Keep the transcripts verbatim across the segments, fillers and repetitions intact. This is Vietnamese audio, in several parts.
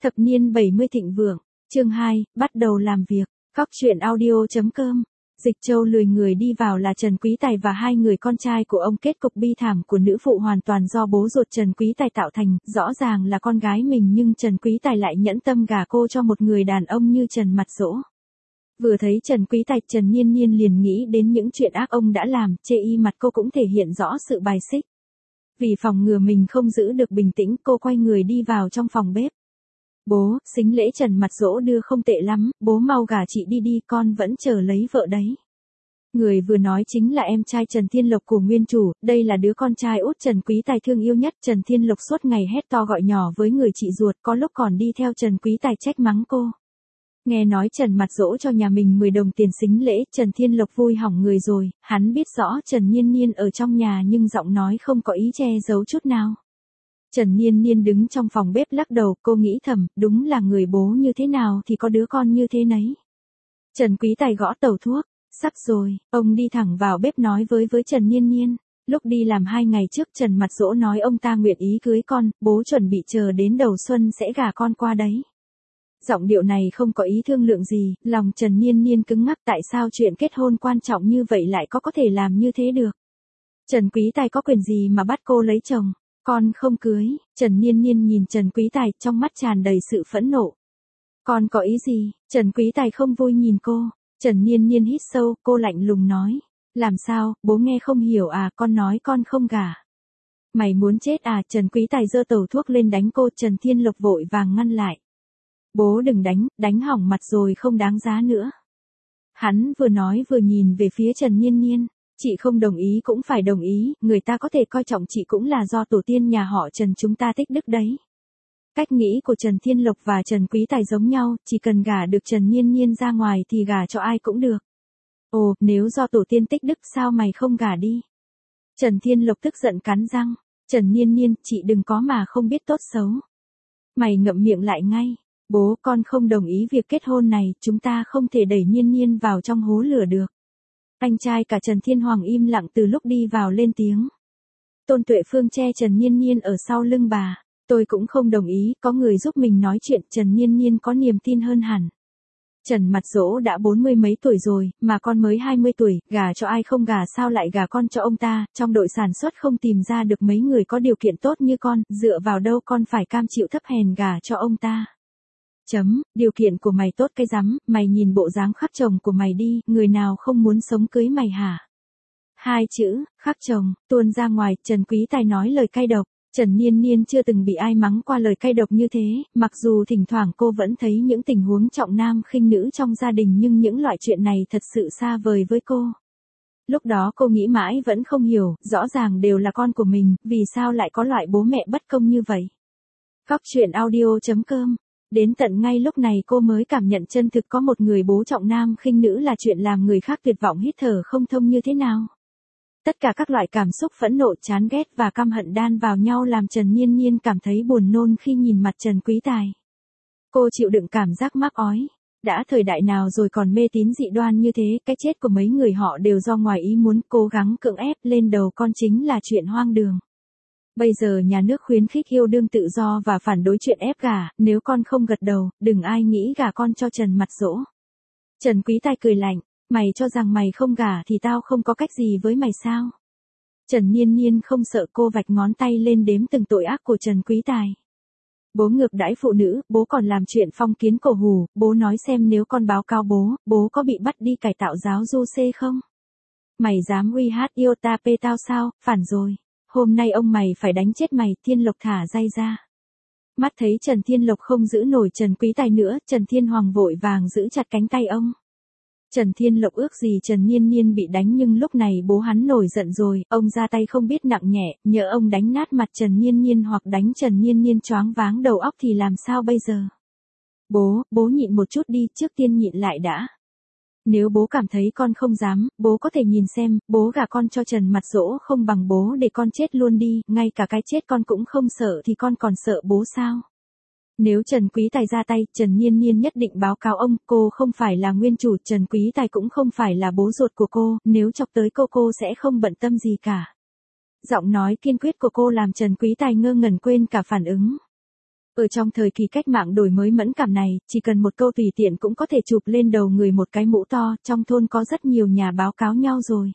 Thập niên bảy mươi thịnh vượng, chương hai, bắt đầu làm việc, Cóc truyện audio.com. Dịch Châu lười người đi vào là Trần Quý Tài và hai người con trai của ông. Kết cục bi thảm của nữ phụ hoàn toàn do bố ruột Trần Quý Tài tạo thành, rõ ràng là con gái mình nhưng Trần Quý Tài lại nhẫn tâm gả cô cho một người đàn ông như Trần Mặt Dỗ. Vừa thấy Trần Quý Tài, Trần Nhiên Nhiên liền nghĩ đến những chuyện ác ông đã làm, chê y mặt cô cũng thể hiện rõ sự bài xích. Vì phòng ngừa mình không giữ được bình tĩnh, cô quay người đi vào trong phòng bếp. Bố, sính lễ Trần Mặt Dỗ đưa không tệ lắm, bố mau gả chị đi đi, con vẫn chờ lấy vợ đấy. Người vừa nói chính là em trai Trần Thiên Lộc của nguyên chủ, đây là đứa con trai út Trần Quý Tài thương yêu nhất. Trần Thiên Lộc suốt ngày hét to gọi nhỏ với người chị ruột, có lúc còn đi theo Trần Quý Tài trách mắng cô. Nghe nói Trần Mặt Dỗ cho nhà mình mười đồng tiền sính lễ, Trần Thiên Lộc vui hỏng người rồi, hắn biết rõ Trần Nhiên Nhiên ở trong nhà nhưng giọng nói không có ý che giấu chút nào. Trần Nhiên Nhiên đứng trong phòng bếp lắc đầu, cô nghĩ thầm, đúng là người bố như thế nào thì có đứa con như thế nấy. Trần Quý Tài gõ tàu thuốc, sắp rồi, ông đi thẳng vào bếp nói với với Trần Nhiên Nhiên. Lúc đi làm hai ngày trước Trần Mặt Dỗ nói ông ta nguyện ý cưới con, bố chuẩn bị chờ đến đầu xuân sẽ gả con qua đấy. Giọng điệu này không có ý thương lượng gì, lòng Trần Nhiên Nhiên cứng ngắc, tại sao chuyện kết hôn quan trọng như vậy lại có có thể làm như thế được. Trần Quý Tài có quyền gì mà bắt cô lấy chồng, con không cưới. Trần Nhiên Nhiên nhìn Trần Quý Tài, trong mắt tràn đầy sự phẫn nộ. Con có ý gì? Trần Quý Tài không vui nhìn cô. Trần Nhiên Nhiên hít sâu, cô lạnh lùng nói. Làm sao, bố nghe không hiểu à, con nói con không gả. Mày muốn chết à? Trần Quý Tài giơ tàu thuốc lên đánh cô. Trần Thiên Lộc vội vàng ngăn lại. Bố đừng đánh, đánh hỏng mặt rồi không đáng giá nữa. Hắn vừa nói vừa nhìn về phía Trần Nhiên Nhiên. Chị không đồng ý cũng phải đồng ý, người ta có thể coi trọng chị cũng là do tổ tiên nhà họ Trần chúng ta tích đức đấy. Cách nghĩ của Trần Thiên Lộc và Trần Quý Tài giống nhau, chỉ cần gả được Trần Nhiên Nhiên ra ngoài thì gả cho ai cũng được. Ồ, nếu do tổ tiên tích đức sao mày không gả đi? Trần Thiên Lộc tức giận cắn răng. Trần Nhiên Nhiên, chị đừng có mà không biết tốt xấu. Mày ngậm miệng lại ngay. Bố, con không đồng ý việc kết hôn này, chúng ta không thể đẩy Nhiên Nhiên vào trong hố lửa được. Anh trai cả Trần Thiên Hoàng im lặng từ lúc đi vào lên tiếng. Tôn Tuệ Phương che Trần Nhiên Nhiên ở sau lưng bà. Tôi cũng không đồng ý, có người giúp mình nói chuyện. Trần Nhiên Nhiên có niềm tin hơn hẳn. Trần Mặt Dỗ đã bốn mươi mấy tuổi rồi, mà con mới hai mươi tuổi, gả cho ai không gả sao lại gả con cho ông ta, trong đội sản xuất không tìm ra được mấy người có điều kiện tốt như con, dựa vào đâu con phải cam chịu thấp hèn gả cho ông ta. Chấm, điều kiện của mày tốt cái rắm, mày nhìn bộ dáng khắc chồng của mày đi, người nào không muốn sống cưới mày hả? Hai chữ, khắc chồng, tuôn ra ngoài, Trần Quý Tài nói lời cay độc. Trần Nhiên Nhiên chưa từng bị ai mắng qua lời cay độc như thế, mặc dù thỉnh thoảng cô vẫn thấy những tình huống trọng nam khinh nữ trong gia đình nhưng những loại chuyện này thật sự xa vời với cô. Lúc đó cô nghĩ mãi vẫn không hiểu, rõ ràng đều là con của mình, vì sao lại có loại bố mẹ bất công như vậy. Cóc truyện audio.com. Đến tận ngay lúc này cô mới cảm nhận chân thực có một người bố trọng nam khinh nữ là chuyện làm người khác tuyệt vọng hít thở không thông như thế nào. Tất cả các loại cảm xúc phẫn nộ, chán ghét và căm hận đan vào nhau làm Trần Nhiên Nhiên cảm thấy buồn nôn khi nhìn mặt Trần Quý Tài. Cô chịu đựng cảm giác mắc ói. Đã thời đại nào rồi còn mê tín dị đoan như thế, cái chết của mấy người họ đều do ngoài ý muốn, cố gắng cưỡng ép lên đầu con chính là chuyện hoang đường. Bây giờ nhà nước khuyến khích yêu đương tự do và phản đối chuyện ép gả, nếu con không gật đầu, đừng ai nghĩ gả con cho Trần Mặt Dỗ. Trần Quý Tài cười lạnh, mày cho rằng mày không gả thì tao không có cách gì với mày sao? Trần Nhiên Nhiên không sợ, cô vạch ngón tay lên đếm từng tội ác của Trần Quý Tài. Bố ngược đãi phụ nữ, bố còn làm chuyện phong kiến cổ hủ, bố nói xem nếu con báo cáo bố, bố có bị bắt đi cải tạo giáo du xê không? Mày dám uy hát yêu ta pê tao sao, phản rồi. Hôm nay ông mày phải đánh chết mày. Thiên Lộc thả dây ra. Mắt thấy Trần Thiên Lộc không giữ nổi Trần Quý Tài nữa, Trần Thiên Hoàng vội vàng giữ chặt cánh tay ông. Trần Thiên Lộc ước gì Trần Nhiên Nhiên bị đánh nhưng lúc này bố hắn nổi giận rồi, ông ra tay không biết nặng nhẹ, nhỡ ông đánh nát mặt Trần Nhiên Nhiên hoặc đánh Trần Nhiên Nhiên choáng váng đầu óc thì làm sao bây giờ? Bố, bố nhịn một chút đi, trước tiên nhịn lại đã. Nếu bố cảm thấy con không dám, bố có thể nhìn xem, bố gả con cho Trần Mặt Dỗ không bằng bố để con chết luôn đi, ngay cả cái chết con cũng không sợ thì con còn sợ bố sao? Nếu Trần Quý Tài ra tay, Trần Nhiên Nhiên nhất định báo cáo ông, cô không phải là nguyên chủ, Trần Quý Tài cũng không phải là bố ruột của cô, nếu chọc tới cô cô sẽ không bận tâm gì cả. Giọng nói kiên quyết của cô làm Trần Quý Tài ngơ ngẩn quên cả phản ứng. Ở trong thời kỳ cách mạng đổi mới mẫn cảm này, chỉ cần một câu tùy tiện cũng có thể chụp lên đầu người một cái mũ to, trong thôn có rất nhiều nhà báo cáo nhau rồi.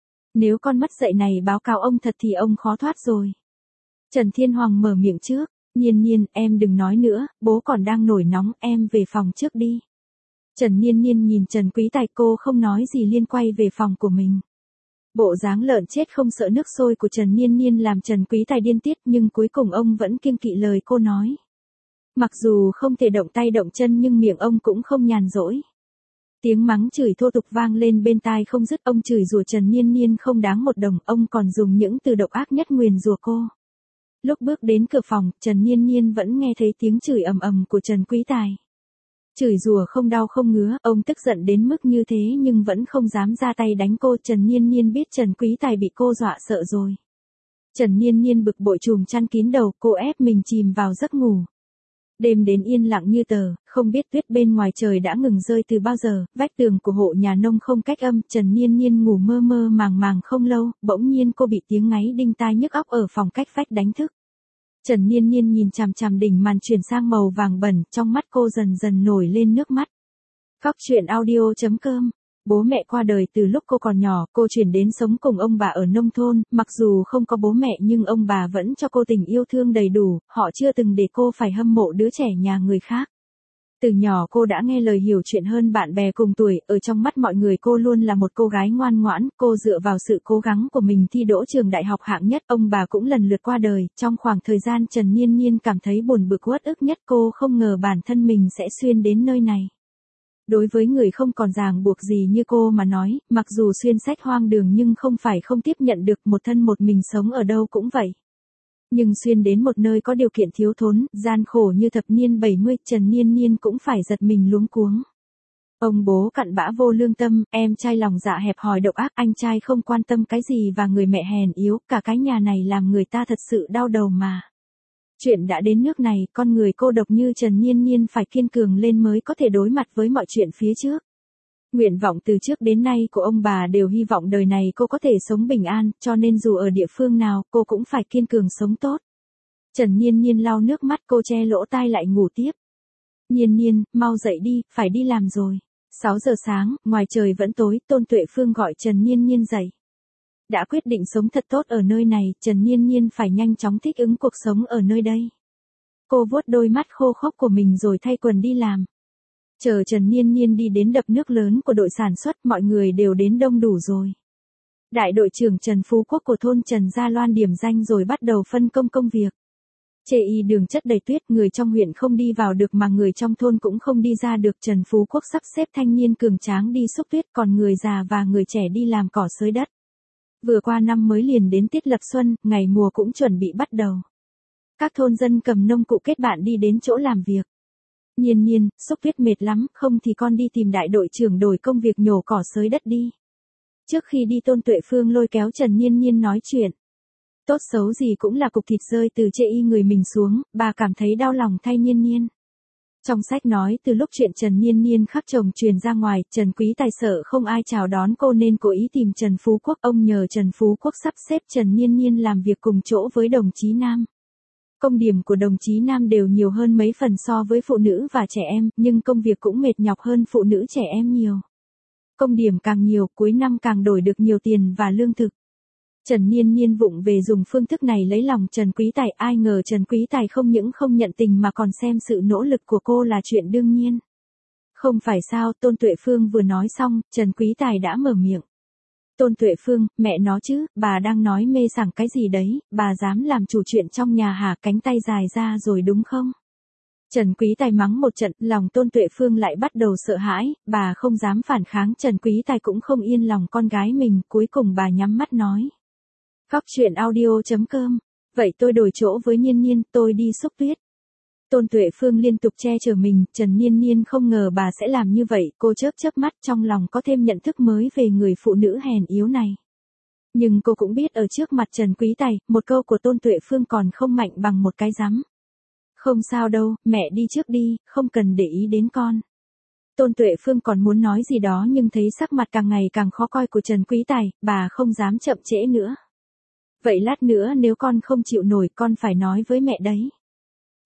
Nếu con mất dạy này báo cáo ông thật thì ông khó thoát rồi. Trần Thiên Hoàng mở miệng trước, Nhiên Nhiên, em đừng nói nữa, bố còn đang nổi nóng, em về phòng trước đi. Trần Nhiên Nhiên nhìn Trần Quý Tài, cô không nói gì liên quay về phòng của mình. Bộ dáng lợn chết không sợ nước sôi của Trần Nhiên Nhiên làm Trần Quý Tài điên tiết, nhưng cuối cùng ông vẫn kiêng kỵ lời cô nói. Mặc dù không thể động tay động chân nhưng miệng ông cũng không nhàn rỗi. Tiếng mắng chửi thô tục vang lên bên tai không dứt, ông chửi rủa Trần Nhiên Nhiên không đáng một đồng, ông còn dùng những từ độc ác nhất nguyền rủa cô. Lúc bước đến cửa phòng, Trần Nhiên Nhiên vẫn nghe thấy tiếng chửi ầm ầm của Trần Quý Tài. Chửi rủa không đau không ngứa, ông tức giận đến mức như thế nhưng vẫn không dám ra tay đánh cô. Trần Nhiên Nhiên biết Trần Quý Tài bị cô dọa sợ rồi. Trần Nhiên Nhiên bực bội trùm chăn kín đầu, cô ép mình chìm vào giấc ngủ. Đêm đến yên lặng như tờ, không biết tuyết bên ngoài trời đã ngừng rơi từ bao giờ, vách tường của hộ nhà nông không cách âm, Trần Nhiên Nhiên ngủ mơ mơ màng màng không lâu, bỗng nhiên cô bị tiếng ngáy đinh tai nhức óc ở phòng cách vách đánh thức. Trần Nhiên Nhiên nhìn chằm chằm đỉnh màn chuyển sang màu vàng bẩn, trong mắt cô dần dần nổi lên nước mắt. Cóc truyện audio chấm com. Bố mẹ qua đời từ lúc cô còn nhỏ, cô chuyển đến sống cùng ông bà ở nông thôn, mặc dù không có bố mẹ nhưng ông bà vẫn cho cô tình yêu thương đầy đủ, họ chưa từng để cô phải hâm mộ đứa trẻ nhà người khác. Từ nhỏ cô đã nghe lời hiểu chuyện hơn bạn bè cùng tuổi, ở trong mắt mọi người cô luôn là một cô gái ngoan ngoãn, cô dựa vào sự cố gắng của mình thi đỗ trường đại học hạng nhất, ông bà cũng lần lượt qua đời, trong khoảng thời gian Trần Nhiên Nhiên cảm thấy buồn bực uất ức nhất, cô không ngờ bản thân mình sẽ xuyên đến nơi này. Đối với người không còn ràng buộc gì như cô mà nói, mặc dù xuyên sách hoang đường nhưng không phải không tiếp nhận được, một thân một mình sống ở đâu cũng vậy. Nhưng xuyên đến một nơi có điều kiện thiếu thốn, gian khổ như thập niên bảy mươi, Trần Nhiên Nhiên cũng phải giật mình luống cuống. Ông bố cặn bã vô lương tâm, em trai lòng dạ hẹp hòi độc ác, anh trai không quan tâm cái gì và người mẹ hèn yếu, cả cái nhà này làm người ta thật sự đau đầu mà. Chuyện đã đến nước này, con người cô độc như Trần Nhiên Nhiên phải kiên cường lên mới có thể đối mặt với mọi chuyện phía trước. Nguyện vọng từ trước đến nay của ông bà đều hy vọng đời này cô có thể sống bình an, cho nên dù ở địa phương nào, cô cũng phải kiên cường sống tốt. Trần Nhiên Nhiên lau nước mắt, cô che lỗ tai lại ngủ tiếp. Nhiên Nhiên, mau dậy đi, phải đi làm rồi. sáu giờ sáng, ngoài trời vẫn tối, Tôn Tuệ Phương gọi Trần Nhiên Nhiên dậy. Đã quyết định sống thật tốt ở nơi này, Trần Nhiên Nhiên phải nhanh chóng thích ứng cuộc sống ở nơi đây. Cô vuốt đôi mắt khô khốc của mình rồi thay quần đi làm. Chờ Trần Nhiên Nhiên đi đến đập nước lớn của đội sản xuất, mọi người đều đến đông đủ rồi. Đại đội trưởng Trần Phú Quốc của thôn Trần Gia Loan điểm danh rồi bắt đầu phân công công việc. Chê y đường chất đầy tuyết, người trong huyện không đi vào được mà người trong thôn cũng không đi ra được. Trần Phú Quốc sắp xếp thanh niên cường tráng đi xúc tuyết, còn người già và người trẻ đi làm cỏ xới đất. Vừa qua năm mới liền đến tiết lập xuân, ngày mùa cũng chuẩn bị bắt đầu. Các thôn dân cầm nông cụ kết bạn đi đến chỗ làm việc. Nhiên Nhiên, xúc tuyết mệt lắm, không thì con đi tìm đại đội trưởng đổi công việc nhổ cỏ xới đất đi. Trước khi đi Tôn Tuệ Phương lôi kéo Trần Nhiên Nhiên nói chuyện. Tốt xấu gì cũng là cục thịt rơi từ chê y người mình xuống, bà cảm thấy đau lòng thay Nhiên Nhiên. Trong sách nói từ lúc chuyện Trần Nhiên Nhiên khắc chồng truyền ra ngoài, Trần Quý Tài sợ không ai chào đón cô nên cố ý tìm Trần Phú Quốc. Ông nhờ Trần Phú Quốc sắp xếp Trần Nhiên Nhiên làm việc cùng chỗ với đồng chí Nam. Công điểm của đồng chí Nam đều nhiều hơn mấy phần so với phụ nữ và trẻ em, nhưng công việc cũng mệt nhọc hơn phụ nữ trẻ em nhiều. Công điểm càng nhiều, cuối năm càng đổi được nhiều tiền và lương thực. Trần Nhiên Nhiên vụng về dùng phương thức này lấy lòng Trần Quý Tài, ai ngờ Trần Quý Tài không những không nhận tình mà còn xem sự nỗ lực của cô là chuyện đương nhiên. Không phải sao, Tôn Tuệ Phương vừa nói xong, Trần Quý Tài đã mở miệng. Tôn Tuệ Phương, mẹ nó chứ, bà đang nói mê sảng cái gì đấy, bà dám làm chủ chuyện trong nhà hả, cánh tay dài ra rồi đúng không? Trần Quý Tài mắng một trận, lòng Tôn Tuệ Phương lại bắt đầu sợ hãi, bà không dám phản kháng, Trần Quý Tài cũng không yên lòng con gái mình, cuối cùng bà nhắm mắt nói. Cóc truyện audio chấm com. Vậy tôi đổi chỗ với Nhiên Nhiên, tôi đi xúc tuyết. Tôn Tuệ Phương liên tục che chở mình, Trần Nhiên Nhiên không ngờ bà sẽ làm như vậy, cô chớp chớp mắt trong lòng có thêm nhận thức mới về người phụ nữ hèn yếu này. Nhưng cô cũng biết ở trước mặt Trần Quý Tài, một câu của Tôn Tuệ Phương còn không mạnh bằng một cái rắm. Không sao đâu, mẹ đi trước đi, không cần để ý đến con. Tôn Tuệ Phương còn muốn nói gì đó nhưng thấy sắc mặt càng ngày càng khó coi của Trần Quý Tài, bà không dám chậm trễ nữa. Vậy lát nữa nếu con không chịu nổi con phải nói với mẹ đấy.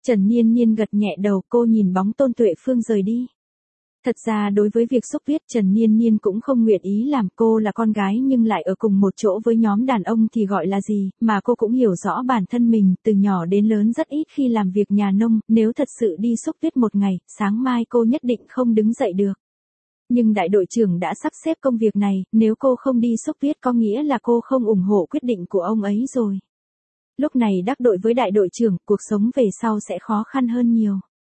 Trần Niên Niên gật nhẹ đầu, cô nhìn bóng Tôn Tuệ Phương rời đi. Thật ra đối với việc xúc viết Trần Niên Niên cũng không nguyện ý làm, cô là con gái nhưng lại ở cùng một chỗ với nhóm đàn ông thì gọi là gì, mà cô cũng hiểu rõ bản thân mình, từ nhỏ đến lớn rất ít khi làm việc nhà nông, nếu thật sự đi xúc viết một ngày, sáng mai cô nhất định không đứng dậy được. Nhưng đại đội trưởng đã sắp xếp công việc này, nếu cô không đi xúc viết có nghĩa là cô không ủng hộ quyết định của ông ấy rồi. Lúc này đắc đội với đại đội trưởng, cuộc sống về sau sẽ khó khăn hơn nhiều.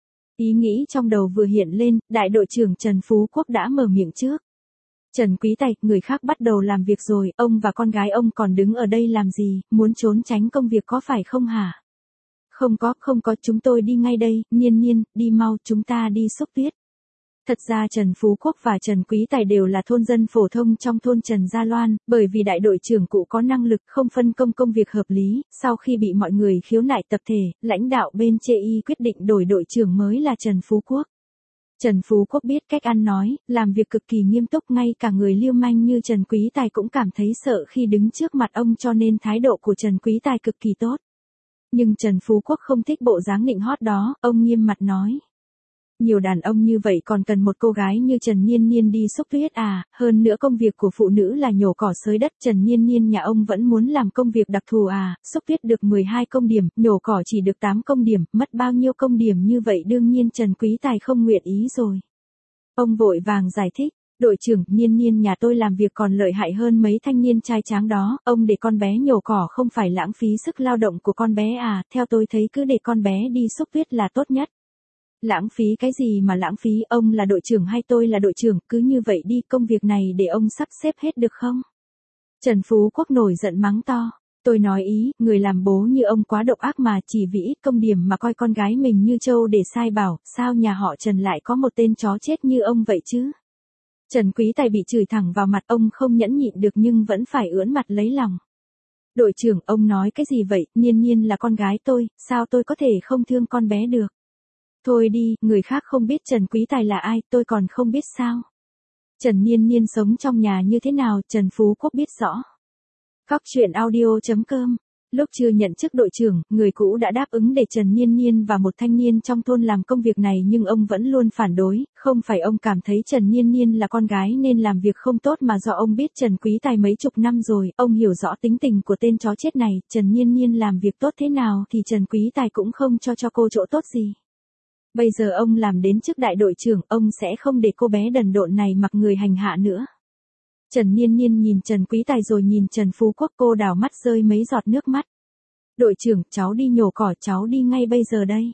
Ý nghĩ trong đầu vừa hiện lên, đại đội trưởng Trần Phú Quốc đã mở miệng trước. Trần Quý Tài, người khác bắt đầu làm việc rồi, ông và con gái ông còn đứng ở đây làm gì, muốn trốn tránh công việc có phải không hả? Không có, không có, chúng tôi đi ngay đây, Niên Niên, đi mau, chúng ta đi xúc viết. Thật ra Trần Phú Quốc và Trần Quý Tài đều là thôn dân phổ thông trong thôn Trần Gia Loan, bởi vì đại đội trưởng cụ có năng lực không phân công công việc hợp lý, sau khi bị mọi người khiếu nại tập thể, lãnh đạo bên chê y quyết định đổi đội trưởng mới là Trần Phú Quốc. Trần Phú Quốc biết cách ăn nói, làm việc cực kỳ nghiêm túc, ngay cả người lưu manh như Trần Quý Tài cũng cảm thấy sợ khi đứng trước mặt ông, cho nên thái độ của Trần Quý Tài cực kỳ tốt. Nhưng Trần Phú Quốc không thích bộ dáng nịnh hót đó, ông nghiêm mặt nói. Nhiều đàn ông như vậy còn cần một cô gái như Trần Niên Niên đi xúc viết à, hơn nữa công việc của phụ nữ là nhổ cỏ xới đất, Trần Niên Niên nhà ông vẫn muốn làm công việc đặc thù à, xúc viết được mười hai công điểm, nhổ cỏ chỉ được tám công điểm, mất bao nhiêu công điểm như vậy, đương nhiên Trần Quý Tài không nguyện ý rồi. Ông vội vàng giải thích, đội trưởng, Niên Niên nhà tôi làm việc còn lợi hại hơn mấy thanh niên trai tráng đó, ông để con bé nhổ cỏ không phải lãng phí sức lao động của con bé à, theo tôi thấy cứ để con bé đi xúc viết là tốt nhất. Lãng phí cái gì mà lãng phí, ông là đội trưởng hay tôi là đội trưởng, cứ như vậy đi, công việc này để ông sắp xếp hết được không? Trần Phú Quốc nổi giận mắng to, tôi nói ý, người làm bố như ông quá độc ác mà, chỉ vì ít công điểm mà coi con gái mình như trâu để sai bảo, sao nhà họ Trần lại có một tên chó chết như ông vậy chứ? Trần Quý Tài bị chửi thẳng vào mặt, ông không nhẫn nhịn được nhưng vẫn phải ưỡn mặt lấy lòng. Đội trưởng, ông nói cái gì vậy, Niên Niên là con gái tôi, sao tôi có thể không thương con bé được? Thôi đi, người khác không biết Trần Quý Tài là ai, tôi còn không biết sao. Trần Niên Niên sống trong nhà như thế nào, Trần Phú Quốc biết rõ. Góc truyện audio chấm com. Lúc chưa nhận chức đội trưởng, người cũ đã đáp ứng để Trần Niên Niên và một thanh niên trong thôn làm công việc này nhưng ông vẫn luôn phản đối, không phải ông cảm thấy Trần Niên Niên là con gái nên làm việc không tốt mà do ông biết Trần Quý Tài mấy chục năm rồi, ông hiểu rõ tính tình của tên chó chết này, Trần Niên Niên làm việc tốt thế nào thì Trần Quý Tài cũng không cho cho cô chỗ tốt gì. Bây giờ ông làm đến chức đại đội trưởng, ông sẽ không để cô bé đần độn này mặc người hành hạ nữa. Trần Niên Niên nhìn Trần Quý Tài rồi nhìn Trần Phú Quốc, cô đảo mắt rơi mấy giọt nước mắt. Đội trưởng, cháu đi nhổ cỏ, cháu đi ngay bây giờ đây.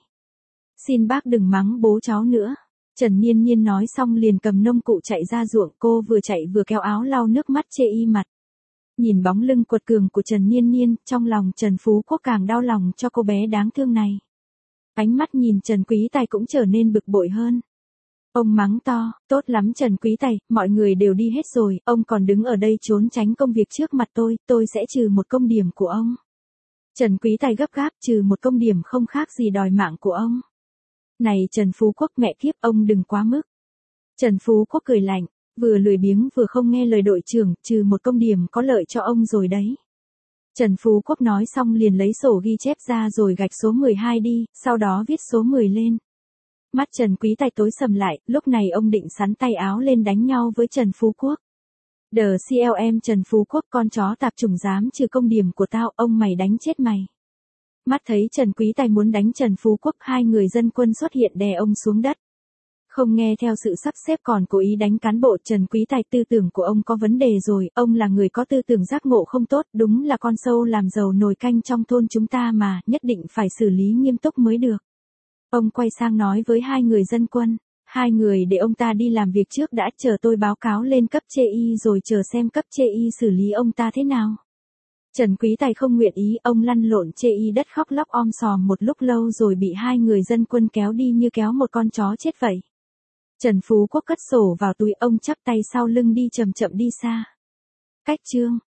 Xin bác đừng mắng bố cháu nữa. Trần Niên Niên nói xong liền cầm nông cụ chạy ra ruộng, cô vừa chạy vừa kéo áo lau nước mắt chê y mặt. Nhìn bóng lưng quật cường của Trần Niên Niên, trong lòng Trần Phú Quốc càng đau lòng cho cô bé đáng thương này. Ánh mắt nhìn Trần Quý Tài cũng trở nên bực bội hơn. Ông mắng to, tốt lắm Trần Quý Tài, mọi người đều đi hết rồi, ông còn đứng ở đây trốn tránh công việc trước mặt tôi, tôi sẽ trừ một công điểm của ông. Trần Quý Tài gấp gáp, trừ một công điểm không khác gì đòi mạng của ông. Này Trần Phú Quốc, mẹ kiếp, ông đừng quá mức. Trần Phú Quốc cười lạnh, vừa lười biếng vừa không nghe lời đội trưởng, trừ một công điểm có lợi cho ông rồi đấy. Trần Phú Quốc nói xong liền lấy sổ ghi chép ra rồi gạch số mười hai đi, sau đó viết số mười lên. Mắt Trần Quý Tài tối sầm lại, lúc này ông định sắn tay áo lên đánh nhau với Trần Phú Quốc. Đờ xê lờ em Trần Phú Quốc, con chó tạp chủng dám trừ công điểm của tao, ông mày đánh chết mày. Mắt thấy Trần Quý Tài muốn đánh Trần Phú Quốc, hai người dân quân xuất hiện đè ông xuống đất. Không nghe theo sự sắp xếp còn cố ý đánh cán bộ, Trần Quý Tài, tư tưởng của ông có vấn đề rồi, ông là người có tư tưởng giác ngộ không tốt, đúng là con sâu làm giàu nồi canh trong thôn chúng ta mà, nhất định phải xử lý nghiêm túc mới được. Ông quay sang nói với hai người dân quân, hai người để ông ta đi làm việc trước đã, chờ tôi báo cáo lên cấp chê y rồi chờ xem cấp chê y xử lý ông ta thế nào. Trần Quý Tài không nguyện ý, ông lăn lộn chê y đất khóc lóc om sòm một lúc lâu rồi bị hai người dân quân kéo đi như kéo một con chó chết vậy. Trần Phú Quốc cất sổ vào túi, ông chắp tay sau lưng đi chậm chậm đi xa. Cách chương